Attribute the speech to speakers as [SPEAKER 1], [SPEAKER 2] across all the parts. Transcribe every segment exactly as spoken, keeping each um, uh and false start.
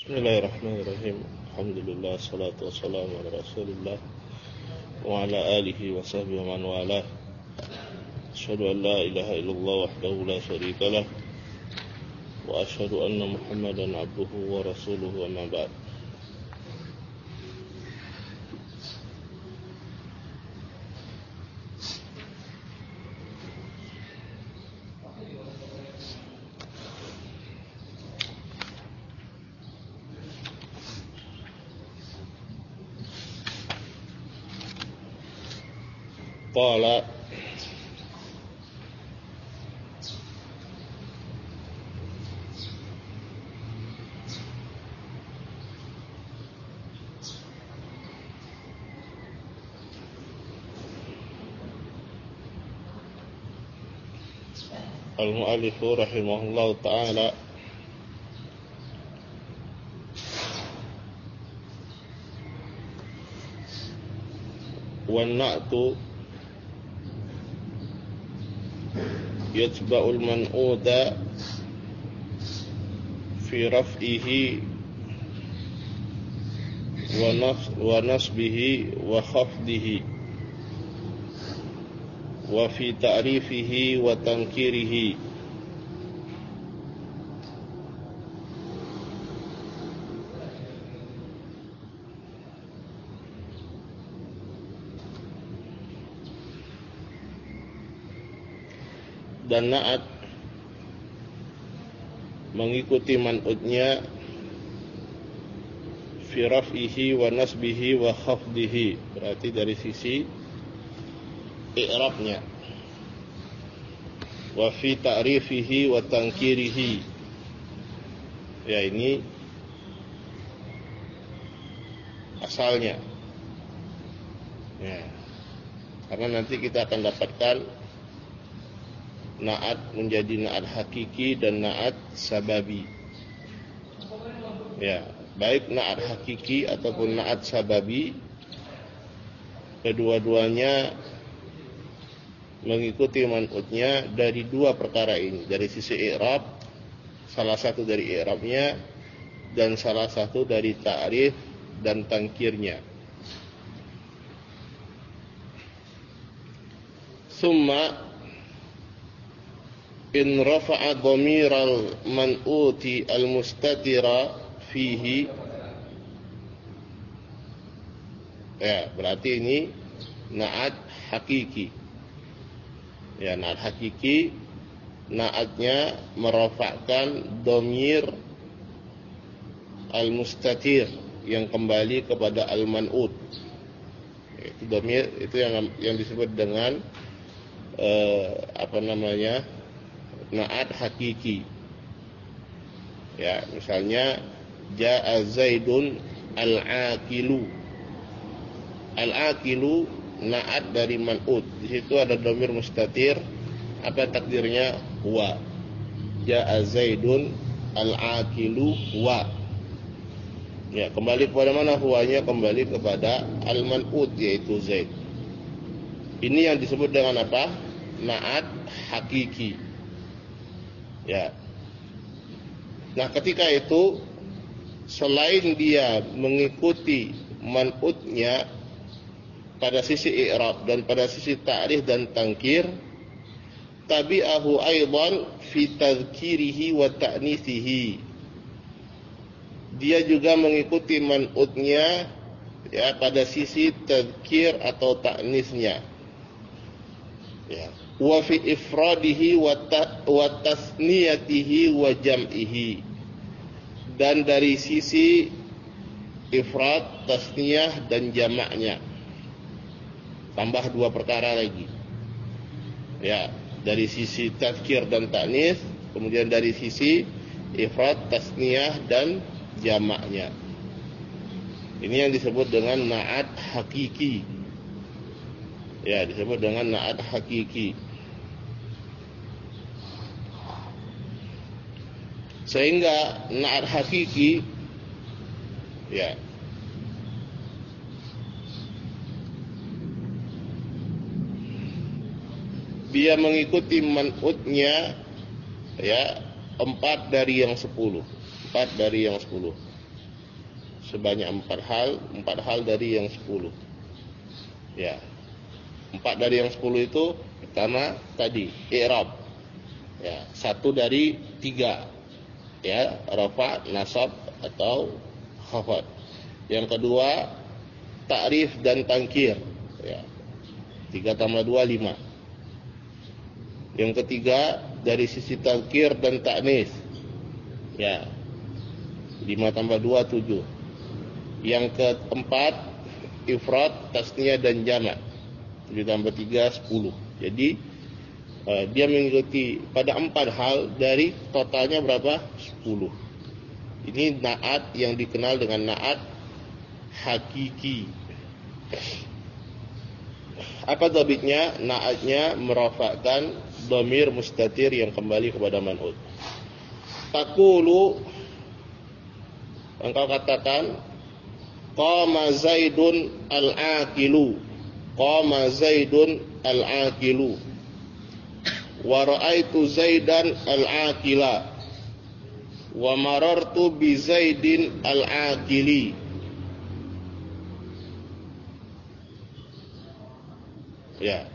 [SPEAKER 1] Bismillahirrahmanirrahim. Alhamdulillah, salatu wassalamu ala Rasulillah wa ala alihi wa sahbihi wa man walah. Asyhadu an la ilaha illallah wahdahu la syarika lah wa asyhadu anna Muhammadan abduhu wa rasuluhu, amma ba'd. Qala al-mu'allifu rahimahullahu ta'ala wan na'tu yatba'ul man'uda fi raf'ihi wa nas wa nasbihi wa khafdihi wa fi ta'rifihi wa tankirihi. Dan na'at mengikuti man'utnya fi raf'ihi wa nasbihi wa khafdihi, berarti dari sisi i'rabnya, wa fi ta'rifihi wa tankirihi. Ya, ini asalnya ya, karena nanti kita akan dapatkan na'at menjadi na'at hakiki dan na'at sababi. Ya, baik na'at hakiki ataupun na'at sababi, kedua-duanya mengikuti man'utnya dari dua perkara ini, dari sisi i'rab, salah satu dari i'rabnya, dan salah satu dari ta'rif dan tangkirnya. Summa in rafa'a dhamiral man'uti al-mustatira fihi, ya, berarti ini na'at hakiki. Ya, na'at hakiki, na'atnya merafa'kan dhamir al-mustatir yang kembali kepada al-man'ut. Itu dhamir, itu yang yang disebut dengan eh, apa namanya? Na'at hakiki. Ya, misalnya ja'a Zaidun al-aqilu. Al-aqilu na'at dari man'ut. Di situ ada dhamir mustatir. Apa takdirnya? Wa. Ja'a Zaidun al-aqilu wa. Ya, kembali kepada mana huwanya? Kembali kepada al-man'ut, yaitu Zaid. Ini yang disebut dengan apa? Na'at hakiki. Ya. Nah, ketika itu selain dia mengikuti man'utnya pada sisi i'rab dan pada sisi ta'rif dan tangkir, tabi'ahu aidan fi tadhkirihi wa ta'nithihi. Dia juga mengikuti man'utnya ya pada sisi tadhkir atau ta'nisnya. Ya. Wa fi ifradihi wa tasniyatihi wa jam'ihi, dan dari sisi ifrad, tasniyah dan jamaknya. Tambah dua perkara lagi. Ya, dari sisi tadhkir dan ta'nis, kemudian dari sisi ifrad, tasniyah dan jamaknya. Ini yang disebut dengan na'at hakiki. Ya, disebut dengan na'at hakiki. Sehingga na'at hakiki ya dia mengikuti man'utnya ya empat dari yang sepuluh, empat dari yang sepuluh. sebanyak empat hal, empat hal dari yang sepuluh. Ya, empat dari yang sepuluh itu pertama tadi i'rab. Ya, satu dari tiga. Ya, rafa, nasab atau khafad. Yang kedua ta'rif dan tangkir. Ya, tiga tambah dua lima. Yang ketiga dari sisi tangkir dan ta'nis. Ya, lima tambah dua tujuh. Yang keempat ifrad, tasniyah dan jamak. tujuh tambah tiga sepuluh. Jadi uh, dia mengikuti pada empat hal dari totalnya berapa? sepuluh. Ini na'at yang dikenal dengan na'at hakiki. Apa dhabitnya? Na'atnya merafakkan dhamir mustatir yang kembali kepada man'ut. Taqulu, engkau katakan qama Zaidun al-aqilu. Qama Zaidun al-aqilu. Wa ra'aitu Zaidan al-aqila. Wa marartu bi Zaidin al-aqili. Ya,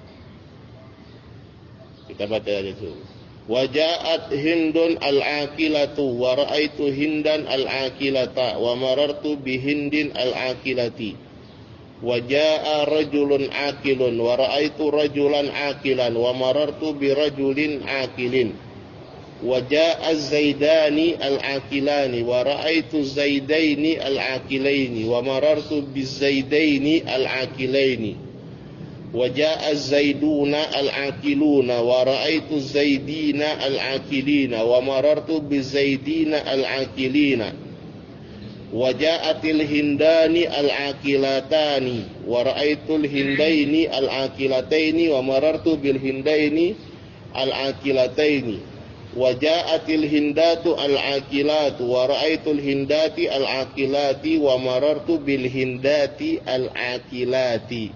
[SPEAKER 1] kita baca aja itu. Waja'at Hindun al-aqilatu wa ra'aitu Hindan al-aqilata wa marartu bi Hindin al-aqilati. Waja'a rajulun aqilun wa ra'aitu rajulan aqilan wa marartu bi rajulin aqilin. Waja'a Zaidani al-aqilani wa ra'aitu Zaidaini al-aqilaini wa marartu bi Zaidaini al-aqilaini. Waja'a Zaiduna al-aqiluna wa ra'aitu Zaidina al-aqilina wa marartu bi Zaidina al-aqilina. Waja'atil Hindani al-aqilatani wa ra'aitul Hindaini al-aqilataini wa marartu bil Hindaini al-aqilataini. Waja'atil Hindatu al-aqilatu wa ra'aitul Hindati al-aqilati wa marartu bil Hindati al-aqilati.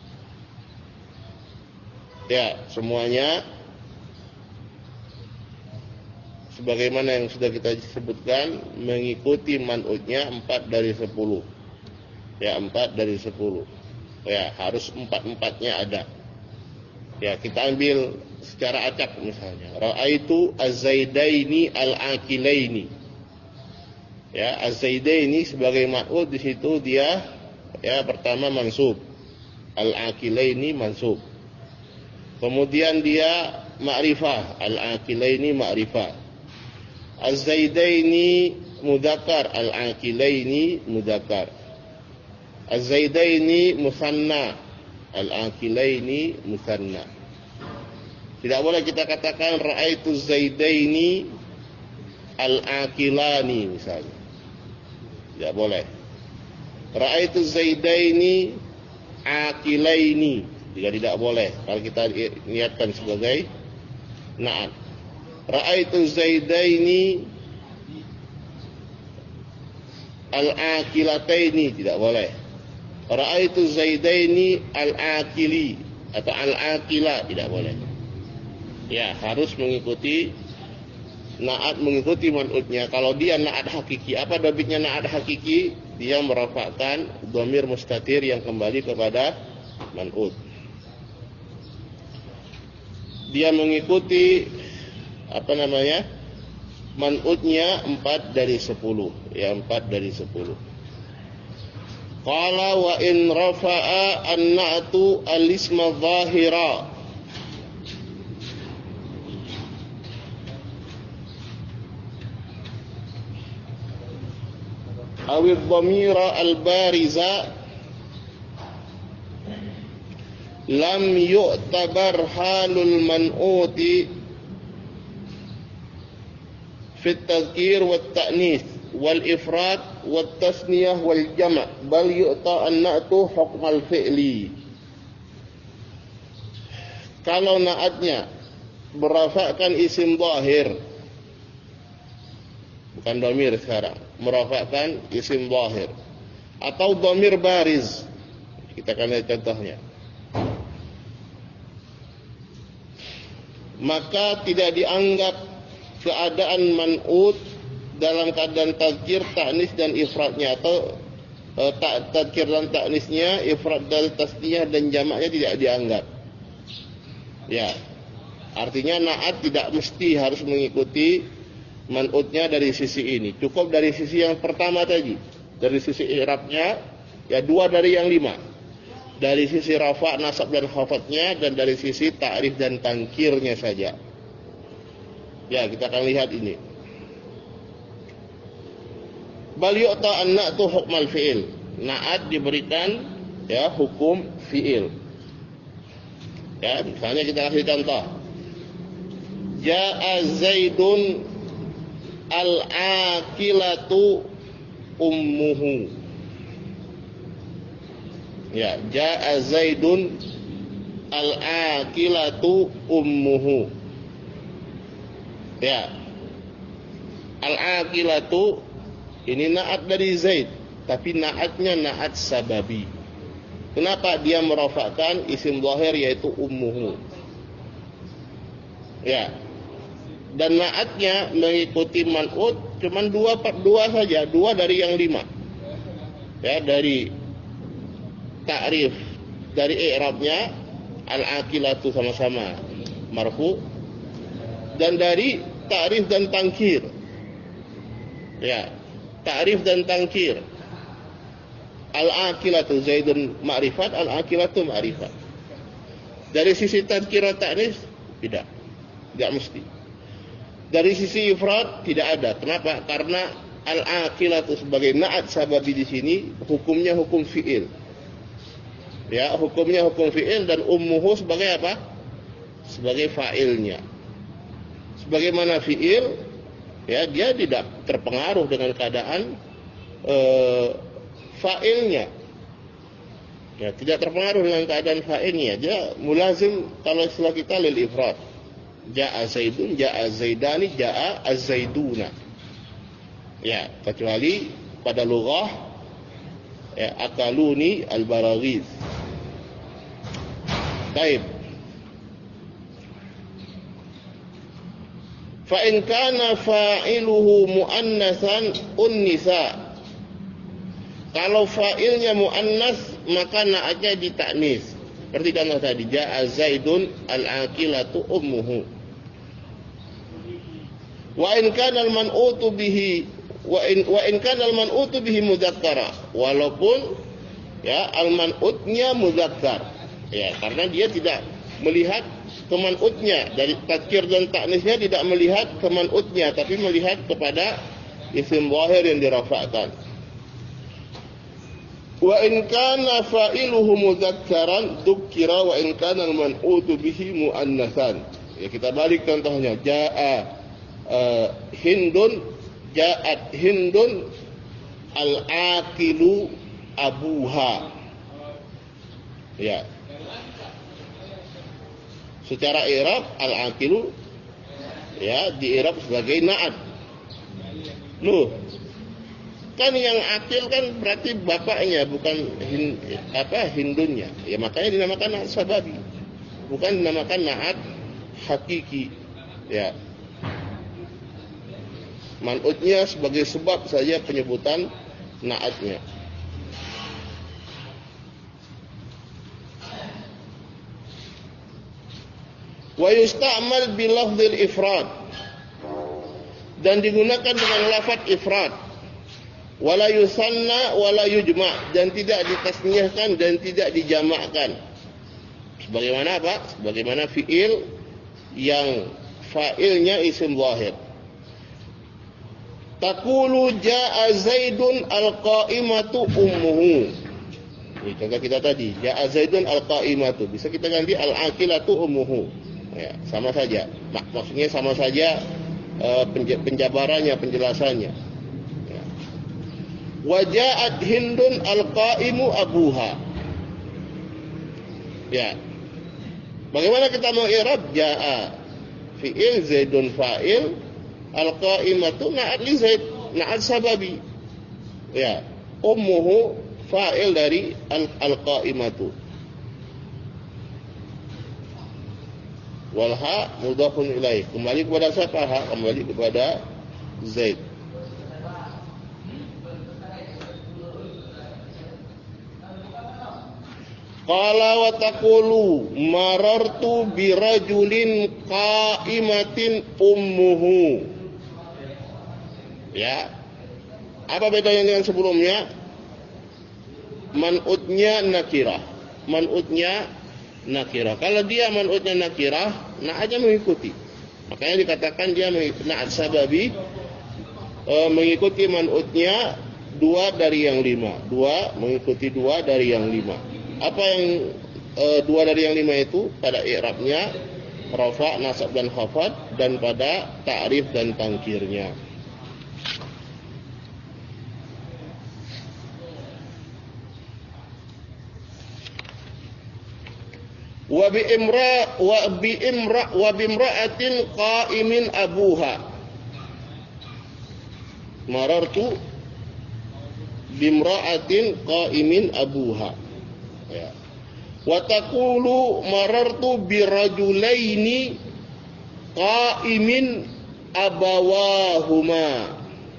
[SPEAKER 1] Ya, semuanya sebagaimana yang sudah kita sebutkan mengikuti man'utnya empat dari sepuluh. Ya, empat dari sepuluh. Ya, harus empat-empatnya ada. Ya, kita ambil secara acak misalnya. Ra'aitu az-Zaidaini al-aqilaini. Ya, az-Zaidaini sebagai man'ut di situ dia ya pertama mansub. Al-aqilaini mansub. Kemudian dia ma'rifah, al-aqilaini ma'rifah. Az-Zaidaini mudzakkar, al-aqilaini mudzakkar. Az-Zaidaini musanna, al-aqilaini musanna. Tidak boleh kita katakan ra'aitu Zaidaini al-aqilani misalnya. Tidak boleh. Ra'aitu Zaidaini aqilaini. Jika tidak boleh kalau kita niatkan sebagai na'at. Ra'aitu Zaidaini al-aqilataini, tidak boleh. Ra'aitu Zaidaini al-aqili atau al-aqila, tidak boleh. Ya, harus mengikuti na'at, mengikuti man'utnya. Kalau dia na'at hakiki, apa dhabitnya na'at hakiki? Dia merafakkan dhamir mustatir yang kembali kepada man'ut. Dia mengikuti apa namanya man'utnya empat dari sepuluh, ya empat dari sepuluh. Qala wa in rafa'a an-na'tu al-isma zahira awid dhamira al-bariza lam yu'tabar halul man'uti fit tadhkir wat ta'nis wal ifrad wat tasniyah wal jama' bal yu'ta an-na'tu hukmal fi'li. Kalau na'atnya merafakkan isim zahir, bukan dhamir sekarang, merafakkan isim zahir atau dhamir bariz, kita akan lihat contohnya, maka tidak dianggap keadaan man'ut dalam keadaan tazkir, ta'nis dan ifradnya, atau uh, tak tadkir dan ta'nisnya, ifrad dan tasniyah dan jamaknya tidak dianggap. Ya. Artinya na'at tidak mesti harus mengikuti man'utnya dari sisi ini. Cukup dari sisi yang pertama tadi. Dari sisi i'rabnya, ya dua dari yang lima. Dari sisi rafa, nasab dan khafadnya, dan dari sisi ta'rif dan tangkirnya saja. Ya, kita akan lihat ini. Bal yu'ta an-na'tu hukmal fi'il. Na'at diberikan ya hukum fi'il. Ya, misalnya kita kasih contoh. Ja'a Zaidun al-akilatu ummuhu. Ya, ja'a Zaidun al-akilatu ummuhu. Ya. Al-akilatu ini na'at dari Zaid, tapi na'atnya na'at sababi. Kenapa dia merafa'kan isim zahir yaitu ummuhu? Ya. Dan na'atnya mengikuti man'ut cuman dua dua saja, dua dari yang lima. Ya, dari ta'rif, dari i'rabnya al-aqilatu sama-sama marfu, dan dari ta'rif dan tangkir. Ya, ta'rif dan tangkir. Al-aqilatu Zaidun ma'rifat, al-aqilatu ma'rifat. Dari sisi tadkir dan ta'rif tidak. Tidak mesti. Dari sisi ifrad tidak ada. Kenapa? Karena al-aqilatu sebagai na'at sababi di sini hukumnya hukum fi'il. Ya, hukumnya hukum fi'il, dan ummuhu sebagai apa? Sebagai fa'ilnya. Sebagaimana fi'il, ya dia tidak terpengaruh dengan keadaan eh, fa'ilnya. Ya, tidak terpengaruh dengan keadaan fa'ilnya. Dia mulazim kalau istilah kita lil ifrad. Ja'a Zaidun, ja'a Zaidani, ja'a Az-Zaiduna. Ya, kecuali pada lughah ya, akaluni al-baraghiz. Baik. Fa in kana fa'iluhu muannatsan unnisa. Kalau fa'ilnya muannas maka na'atnya ditaknis. Seperti contoh tadi, ja'a Zaidun al-aqilatu ummuhu. Wa in kana al-man'utu bihi wa in wa in kana al-man'utu bihi mudzakkara. Walaupun ya al-man'utnya mudzakkar. Ya, karena dia tidak melihat keman'utnya, dari tadkir dan ta'nisnya tidak melihat keman'utnya, tapi melihat kepada isim zahir yang dirafa'kan. Wa in kana fa'iluhu mudzakkaran dzukira wa in kana al-man'utu bihi muannatsan. Ya, kita balik contohnya, jaa uh, Hindun, jaat Hindun al-aqilu abuha. Ya. Secara i'rab al-aqilu ya di-i'rab sebagai na'at. Loh, kan yang akil kan berarti bapaknya, bukan hin, apa hindunnya. Ya makanya dinamakan na'at sababi, bukan dinamakan na'at hakiki. Ya, man'utnya sebagai sebab saja penyebutan na'atnya. Wa yusta'mal bi lafdzil ifrad, dan digunakan dengan lafaz ifrad. Wala yusanna wala yujma', dan tidak ditasniyahkan dan tidak dijamakkan. Sebagaimana apa? Sebagaimana fi'il yang fa'ilnya isim zahir. Taqulu ja'a Zaidun al-qa'imatu ummuhu. Ini contoh kita tadi, ja'a Zaidun al-qa'imatu. Bisa kita ganti al-aqilatu ummuhu. Ya, sama saja. Mak maksudnya sama saja uh, penjabarannya, penjelasannya. Ya. Waja'at Hindun al-qa'imu abuha. Ya. Bagaimana kita mau i'rab? Ja'a fi'il, Zaidun fa'il, al-qa'imatu na'at li Zaid, na'at sababi. Ya. Ummuhu fa'il dari al-qa'imatu. Walha mudhafun ilaih. Kembali kepada siapa? Ha, kembali kepada Zaid. Qala wa taqulu marartu birajulin qa'imatin ummuhu. Ya. Apa bedanya dengan sebelumnya? Man'utnya nakirah. Man'utnya nakirah. Kalau dia man'utnya nakirah, na'atnya mengikuti. Makanya dikatakan dia na'at sababi e, mengikuti man'utnya dua dari yang lima. Dua mengikuti dua dari yang lima. Apa yang e, dua dari yang lima itu? Pada i'rabnya, rafa, nasab dan khafad, dan pada ta'rif dan tangkirnya. Wa bi imra wa bi imra wa bi imra'atin qa'imin abuha. Marartu bi imra'atin qa'imin abuha. Ya. Wa taqulu marartu bi rajulaini qa'imin abawahuma.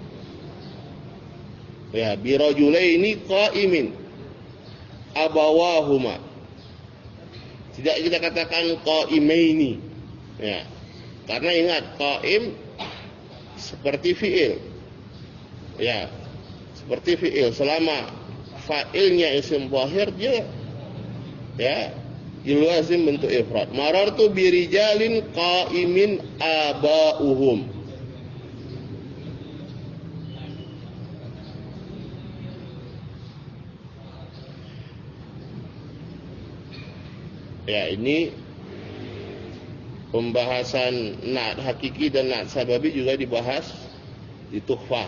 [SPEAKER 1] Ya, bi rajulaini qa'imin abawahuma. Tidak kita katakan qa'imaini. Ya. Karena ingat qa'im seperti fi'il. Ya. Seperti fi'il, selama fa'ilnya isim zahir dia ya yulazim bentuk ifrad. Marartu birijalin qa'imin aba'uhum. Ya, ini pembahasan na'at hakiki dan na'at sababi juga dibahas di Tuhfah.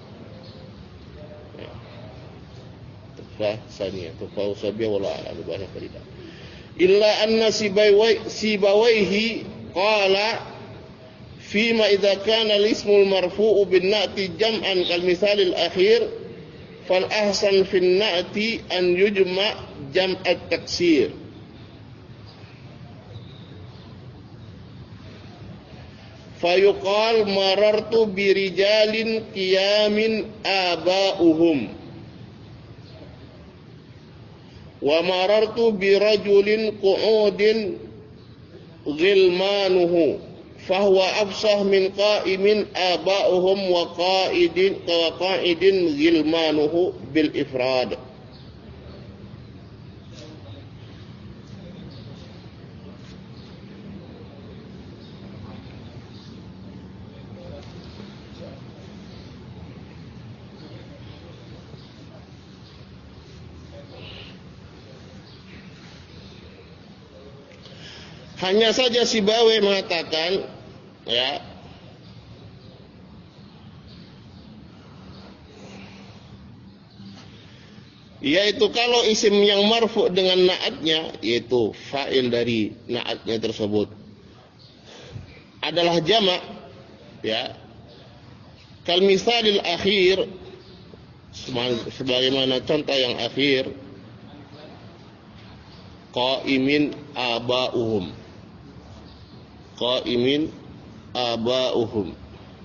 [SPEAKER 1] Ya. Tuhfah saniyah, Tuhfah usabiyah wala a'lam dibahas tidak. Illa anna sibawai sibawaihi qala fima idza kana al-ismul marfu'u bin na'ti jam'an kal misalil akhir fal ahsan fin na'ti an yujma' jam'at taksir. Fayuqal marartu birijalin qiyamin aba'uhum wa marartu birajulin qu'udin ghilmanuhu fahuwa afsah min qa'imin aba'uhum wa qa'idin wa qa'idin ghilmanuhu bil ifrad. Hanya saja Sibawi mengatakan, ya, yaitu kalau isim yang marfu dengan na'atnya, yaitu fa'il dari na'atnya tersebut adalah jamak, ya, kal misalil akhir, sebagaimana contoh yang akhir, qa'imin aba'uhum, qa'imin aba'uhum.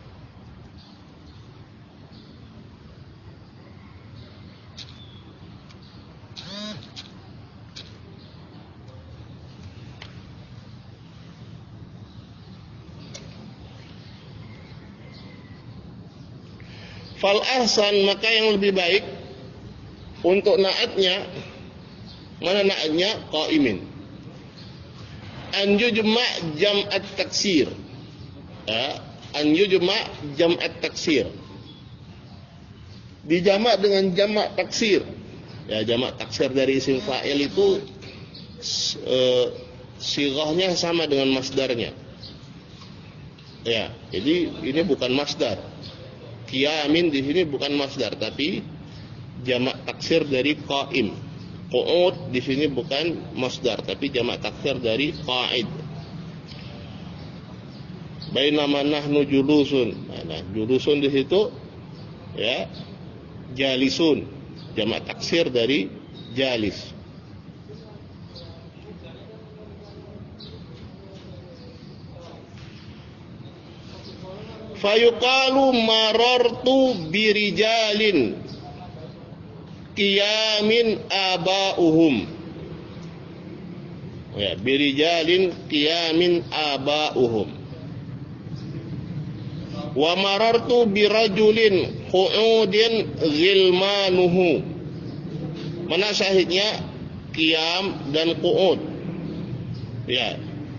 [SPEAKER 1] Fal ahsan, maka yang lebih baik untuk na'atnya, mana na'atnya? Qa'imin. An yujma' jam'at taksir. Ya, an yujma' jam'at taksir. Dijamak dengan jamak taksir. Ya, jamak taksir dari isim fa'il itu e, sighahnya sama dengan masdarnya. Ya, jadi ini bukan masdar. Qiyamin di sini bukan masdar, tapi jamak taksir dari qa'im. Qu'ud di sini bukan masdar, tapi jamak taksir dari qa'id. Bainama nahnu julusun. Nah, julusun di situ ya jalisun, jamak taksir dari jalis. Fayuqalu marartu birijalin qiyamin aba'uhum. Ya, birijalin qiyamin aba'uhum. Wa marartu birajulin qu'udin ghilmanuhu. Mana syahidnya? Qiyam dan qu'ud. Ya.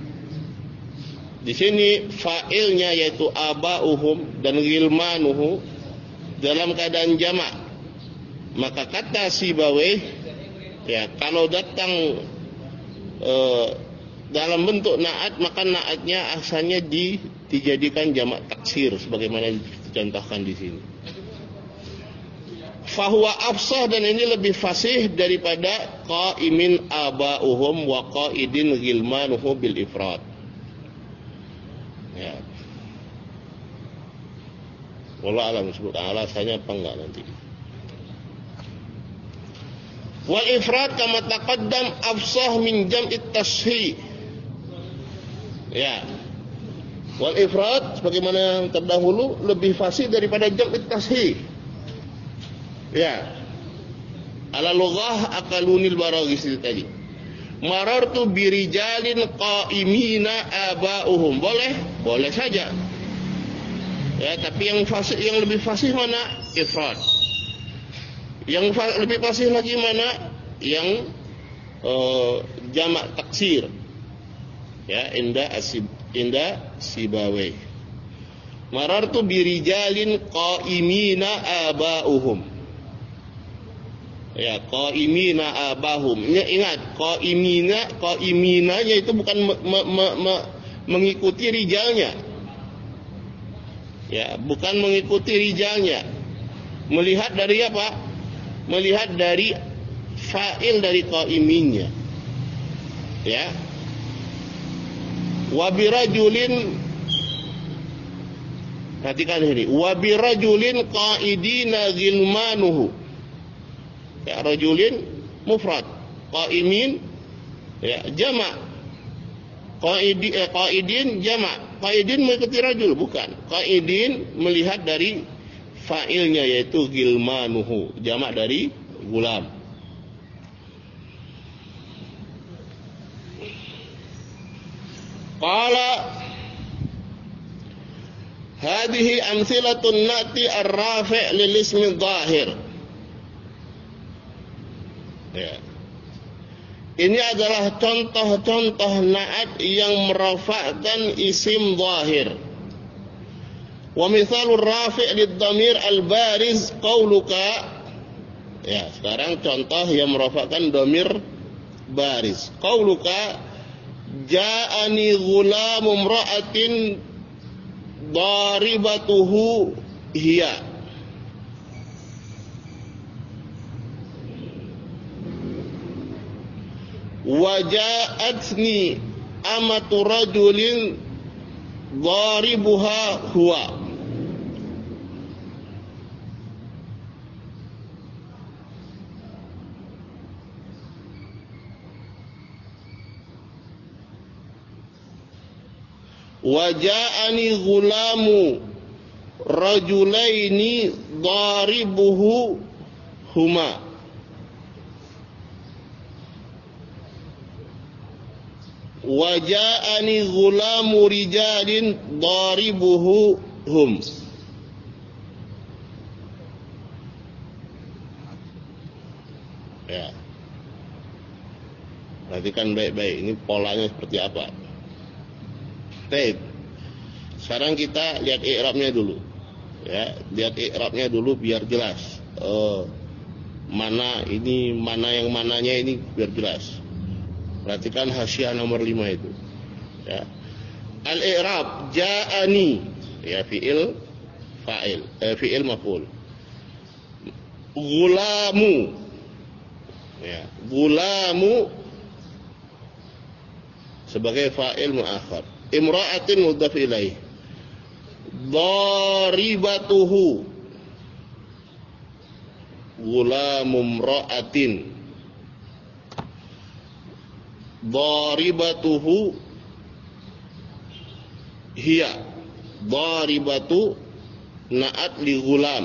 [SPEAKER 1] Di sini fa'ilnya yaitu aba'uhum dan ghilmanuhu dalam keadaan jamak. Maka kata Sibawayh, ya, kalau datang e, dalam bentuk na'at, maka na'atnya asalnya di, dijadikan jamak taksir sebagaimana dicontohkan di sini. Fahuwa afsah, dan ini lebih fasih daripada qaimin aba'uhum wa qaidin ghilmanuhu bil ifrad. Ya. Wallahu a'lam sebutkan alasannya apa enggak nanti. Wal ifrad kama taqaddam afsah min jam'it tashih. Ya. Wal ifrad sebagaimana yang terdahulu lebih fasih daripada jam'it tashih. Ya. Ala lughah akalunil Baraghisi tadi. Marartu birijalin qaimina aba'uhum. Boleh? Boleh saja. Ya, tapi yang fasih, yang lebih fasih mana? Ifrad. Yang fa- lebih fasih lagi mana? Yang uh, jamak taksir. Ya, inda asib, inda Sibawayh. Marartu birijalin qaimina aba'uhum. Ya, qaimina abahum. Ingat, qaimina, qaiminanya itu bukan me, me, me, me, mengikuti rijalnya. Ya, bukan mengikuti rijalnya. Melihat dari apa? Melihat dari fa'il dari qaiminnya. Ya. Wa birajulin, perhatikan ini. Wa birajulin qaidina ghilmanuhu. Ya, rajulin mufrad, qaimin ya jamak, qaidi eh, qaidin jamak. Qaidin mengikuti rajul, bukan. Qaidin melihat dari fa'ilnya yaitu ghilmanuhu, jamak dari gulam. Qala hadhihi amthilatun nati ar-rafi' lil ismi dhahir. Ya. Ini adalah contoh-contoh na'at yang merafa'kan isim zahir. Wa mithalur rafi' lid-dhamir al-bariz qauluka. Ya, sekarang contoh yang merafa'kan dhamir bariz. Qauluka ja'ani ghulamu imra'atin daribatuhu hiya. Waja'atni amatu rajulin dharibuha huwa. Waja'ani ghulamu rajulaini dharibuhu huma. Waja'ani ghulamu rijalin daribuhu hum. Ya. Perhatikan baik-baik, ini polanya seperti apa. Baik. Sekarang kita lihat i'rabnya dulu. Ya, lihat i'rabnya dulu biar jelas. Uh, mana ini, mana yang mananya ini biar jelas. Perhatikan hasyiah nomor lima itu. Ya. Al-i'rab ja'ani, ya fi'il fa'il, eh, fi'il maf'ul. Gulamu, ya, gulamu sebagai fa'il mu'akhar. Imra'atin mudhaf ilaih. Daribatuhu, gulamu imra'atin. Daribatuhu hiya. Daribatu na'at li gulam.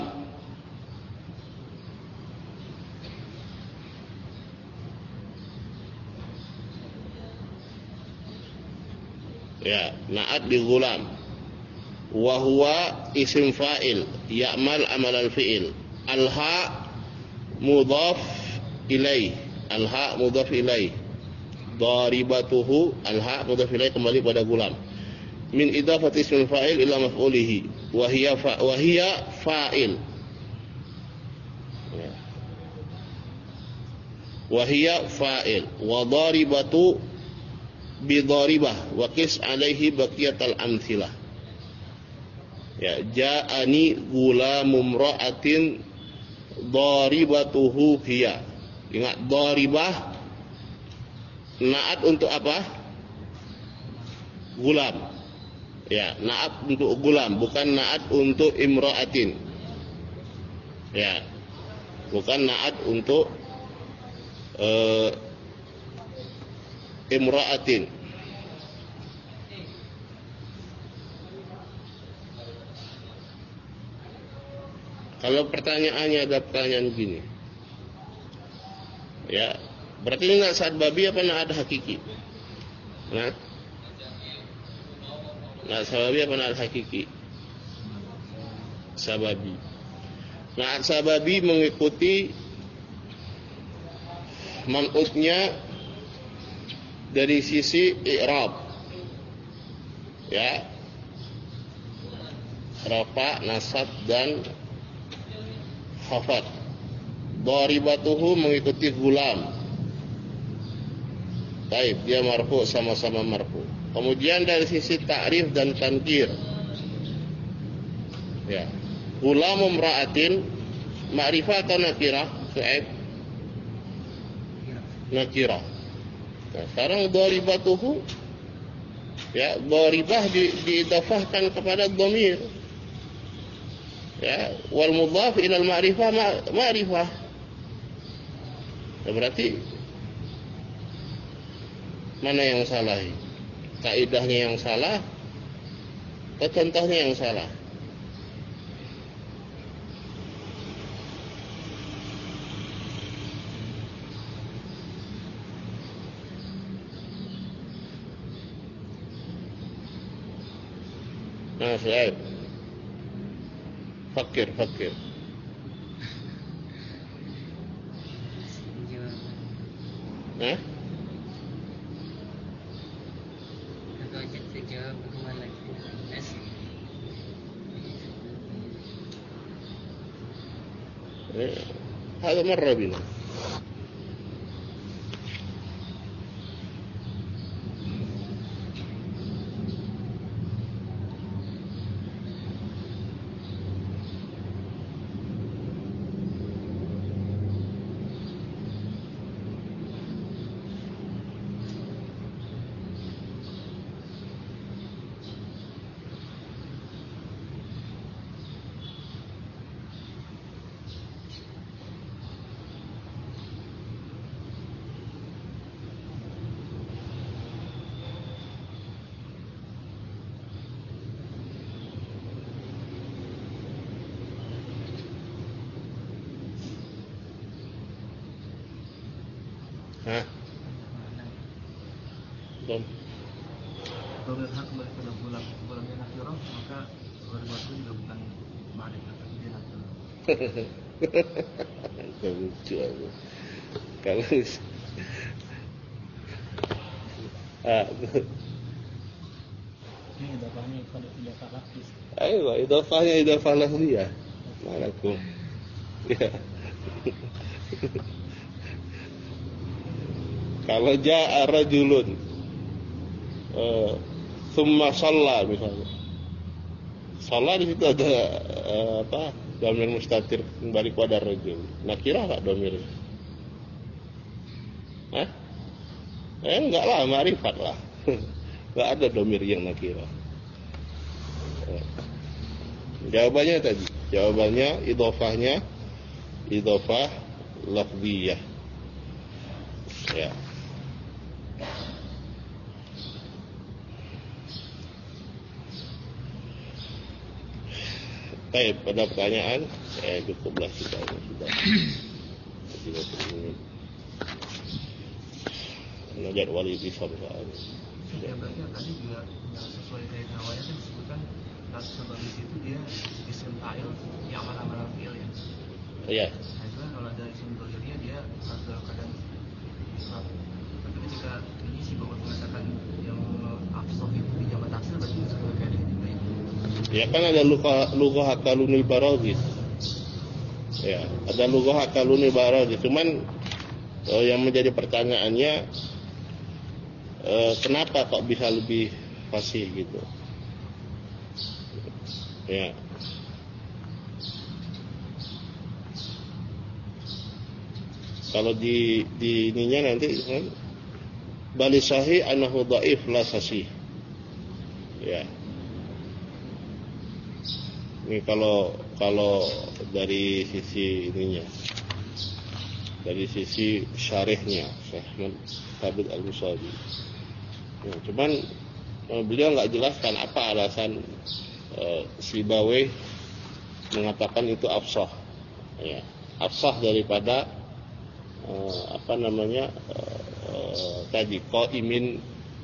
[SPEAKER 1] Ya, na'at di gulam. Wa huwa isim fa'il ya'mal amal al-fi'il. Al-ha mudhaf ilaih. Al-ha mudhaf ilaih. Daribatuhu al-ha mudhaf ilaih kembali pada gulam. Min idafati ismil fa'il ila maf'ulihi. Wa hiya fa wa hiya fa'il. Ya. Wa hiya fa'il wa daribatu bi daribah wa qis alaihi baqiyatal amthilah. Ya, ja'ani gulamum ra'atin daribatuhu hiya. Ingat, daribah naat untuk apa? Gulam. Ya, naat untuk gulam, bukan naat untuk imra'atin. Ya. Bukan naat untuk uh, imra'atin. Kalau pertanyaannya ada pertanyaan gini, ya, berarti ini nggak saat babi apa nggak ada hakiki? Nah, nggak sababi apa nggak ada hakiki? Sababi. Nggak sababi mengikuti man'utnya dari sisi i'rab, ya, rafa, nasab dan khafat. Daribatuhu mengikuti gulam. Baik, dia marfu, sama-sama marfu. Kemudian dari sisi ta'rif dan tankir, ya, gulamum ra'atin ma'rifah atau nakirah? Su'aib? Nakirah. Nah, sekarang daribatuhu, ya, daribah di, diidafahkan kepada dhamir. Ya, wal mudhaf ila al ma'rifah ma'rifah. Ya, berarti mana yang salah? Kaidahnya yang salah atau contohnya yang salah? Nah, saya fakir, fakir. Hah? هذا مر بنا. Hah? Belum.
[SPEAKER 2] Kalau berhak kembali pada bulan bulannya nakirah, maka berbuat juga bukan ma'rifah, tapi dia nakirah.
[SPEAKER 1] Lucu aku. Kalau ah,
[SPEAKER 2] ini idafahnya pada idafah lafzis.
[SPEAKER 1] ayo, idafahnya idafah lafziyah. Malakum. Ya. Kalau ja'a rajulun uh, thumma shalla misalnya. Shalla di situ ada uh, apa? Dhamir mustatir kembali kepada rajul. Nakirah enggak dhamirnya? Hah? Eh enggak lah, ma'rifat lah. Enggak ada dhamir yang nakirah. Uh. Jawabannya tadi, jawabannya idhofahnya idhofah lafziyah. Ya. Baik, pada pertanyaan, eh cukuplah kita ini sudah tiga puluh menit. Menajat wali bisam soalnya.
[SPEAKER 2] Ya berarti tadi juga yang sesuai kayak awalnya kan disebutkan kata sebab itu dia isim fa'il yang amal-amal fi'il ya.
[SPEAKER 1] Iya.
[SPEAKER 2] Nah itu kan kalau ada isim dohirnya dia harus dalam keadaan israf. Tapi ketika ini si bapak mengatakan yang afsah itu di jamak taksir berarti sesuai kayak juga itu.
[SPEAKER 1] Ya kan ada luka luka hakalunil baragis. Ya, ada luka hakalunil baragis. Cuman oh, yang menjadi pertanyaannya eh, kenapa kok bisa lebih fasih gitu? Ya. Kalau di di ininya nanti kan bali sahih anahu dhaif la sasih. Ya. Ini kalau kalau dari sisi ininya, dari sisi syarihnya, Syekh Thabit Al-Musawi. Ya, cuman beliau nggak jelaskan apa alasan uh, Sibawayh mengatakan itu afsah, ya, afsah daripada uh, apa namanya uh, uh, tadi qaimin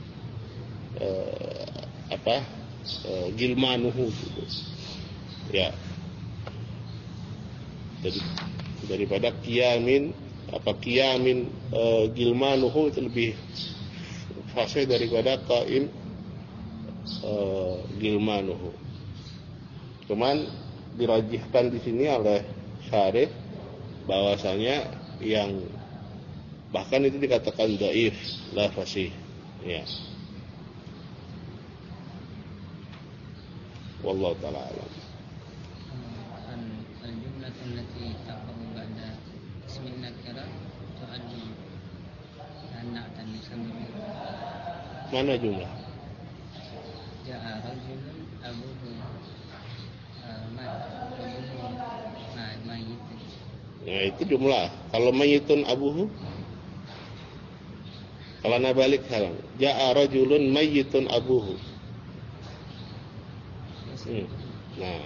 [SPEAKER 1] uh, apa uh, gilmanuhu gitu. Ya, jadi daripada kiamin apa kiamin e, gilmanuhu itu lebih fasih daripada qaim e, gilmanuhu. Cuman dirajihkan di sini oleh syarih bahwasanya yang bahkan itu dikatakan dhaif la fasih. Ya. Wallahu taala alam.
[SPEAKER 3] التي تقع بعد اسم النكرة تؤدي النعت المسمى.
[SPEAKER 1] Mana jumlah?
[SPEAKER 3] Ja'a rajulun abuhu mayit.
[SPEAKER 1] Nah itu jumlah. Kalau mayitun abuhu, kalau nabalik salam. Ja'a rajulun mayitun abuhu. Hmm. Nah.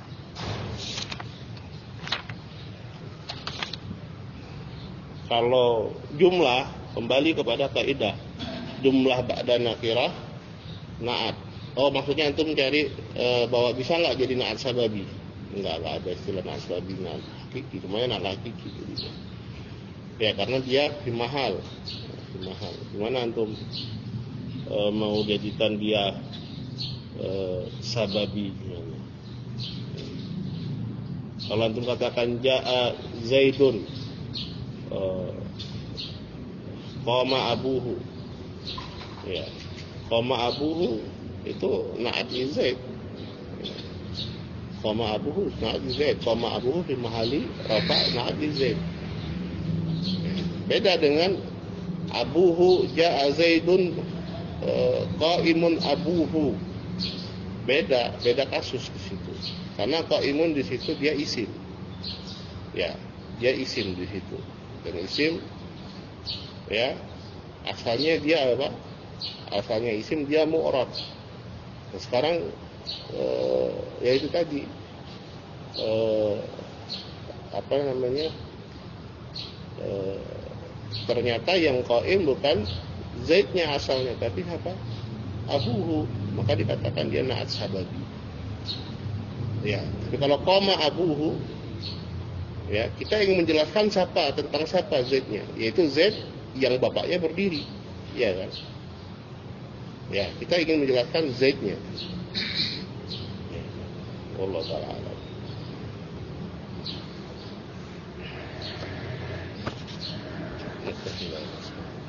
[SPEAKER 1] Kalau jumlah kembali kepada kaidah jumlah ba'da nakirah naat. Oh maksudnya antum mencari e, bahwa bisa nggak jadi naat sababi? Enggak, enggak ada istilah naat sababi, naat hakiki. Cuma naat hakiki gitu. Ya karena dia mahal, mahal. Gimana antum e, mau jadikan dia e, sababi? Kalau antum katakan ja'a Zaidun qama abuhu, ya qama abuhu itu na'at Zaid. Qama abuhu na'at Zaid, qama abuhu fi mahali rafa' na'at Zaid. Beda dengan abuhu ja'a Zaidun qaimun abuhu. Beda, beda kasus di situ. Karena qaimun di situ dia isim. Ya, dia isim di situ. Dan isim ya asalnya dia apa? Asalnya isim dia mu'rab. Nah, sekarang eh, ya itu tadi eh, apa namanya? Eh, ternyata yang qaim bukan Zaidnya asalnya tapi apa? Abuhu, maka dikatakan dia na'at sababi. Ya, tapi kalau qama abuhu ya, kita ingin menjelaskan siapa tentang siapa Zaidnya, yaitu Zaid yang bapaknya berdiri, ya kan? Ya, kita ingin menjelaskan Zaidnya. Ya. Allah taala alam. Terima kasih.